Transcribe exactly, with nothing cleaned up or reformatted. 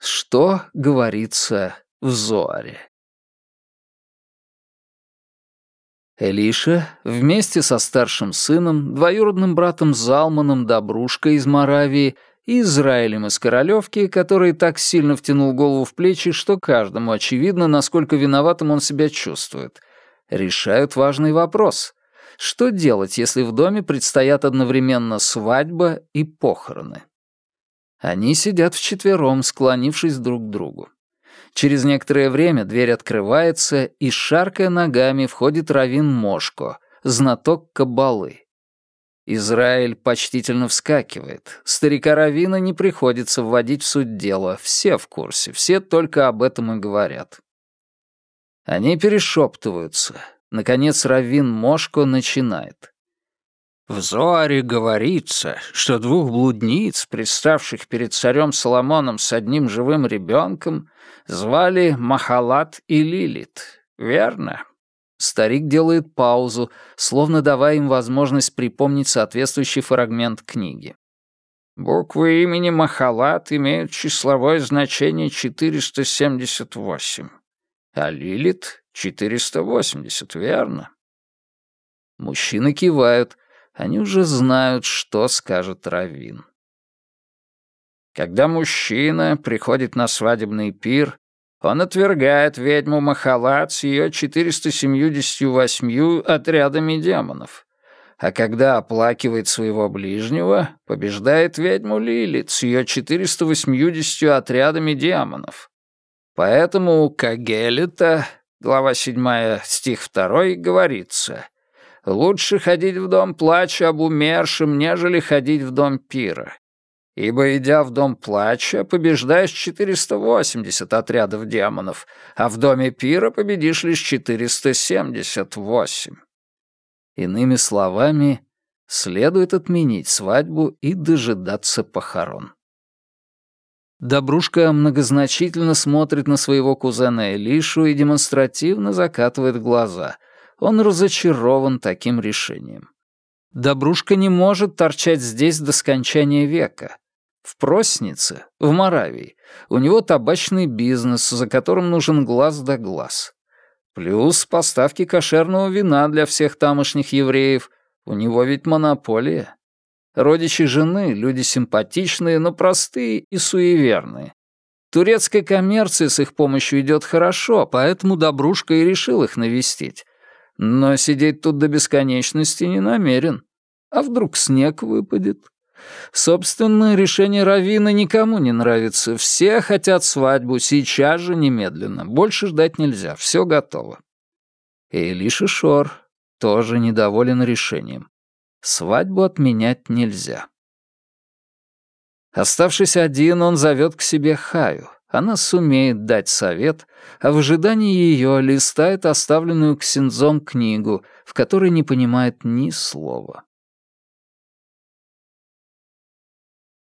Что говорится в Зоаре? Элиша вместе со старшим сыном, двоюродным братом Залманом Добрушкой из Моравии и Израилем из Королевки, который так сильно втянул голову в плечи, что каждому очевидно, насколько виноватым он себя чувствует, решают важный вопрос. Что делать, если в доме предстоят одновременно свадьба и похороны? Они сидят вчетвером, склонившись друг к другу. Через некоторое время дверь открывается, и, шаркая ногами, входит раввин Мошко, знаток каббалы. Израиль почтительно вскакивает. Старика раввина не приходится вводить в суть дела. Все в курсе, все только об этом и говорят. Они перешептываются. Наконец раввин Мошко начинает. В Зоаре говорится, что двух блудниц, представших перед царем Соломоном с одним живым ребенком, звали Махалат и Лилит. Верно? Старик делает паузу, словно давая им возможность припомнить соответствующий фрагмент книги. Буквы имени Махалат имеют числовое значение четыреста семьдесят восемь, а Лилит — четыреста восемьдесят, верно? Мужчины кивают. Они уже знают, что скажет раввин. Когда мужчина приходит на свадебный пир, он отвергает ведьму Махалат с ее четыреста семьюдесятью восьмью отрядами демонов, а когда оплакивает своего ближнего, побеждает ведьму Лилит с ее четыреста восьмидесятью отрядами демонов. Поэтому у Кагелета, глава седьмая, стих второй, говорится: «Лучше ходить в дом плача об умершем, нежели ходить в дом пира. Ибо, идя в дом плача, побеждаешь четыреста восемьдесят отрядов демонов, а в доме пира победишь лишь четыреста семьдесят восемь». Иными словами, следует отменить свадьбу и дожидаться похорон. Добрушка многозначительно смотрит на своего кузена Элишу и демонстративно закатывает глаза. Он разочарован таким решением. Добрушка не может торчать здесь до скончания века. В Проснице, в Моравии, у него табачный бизнес, за которым нужен глаз да глаз. Плюс поставки кошерного вина для всех тамошних евреев. У него ведь монополия. Родичи жены — люди симпатичные, но простые и суеверные. Турецкая коммерция с их помощью идет хорошо, поэтому Добрушка и решил их навестить. Но сидеть тут до бесконечности не намерен. А вдруг снег выпадет? Собственно, решение раввина никому не нравится. Все хотят свадьбу, сейчас же, немедленно. Больше ждать нельзя, все готово. И Элиша Шор тоже недоволен решением. Свадьбу отменять нельзя. Оставшись один, он зовет к себе Хаю. Она сумеет дать совет, а в ожидании ее листает оставленную Ксензом книгу, в которой не понимает ни слова.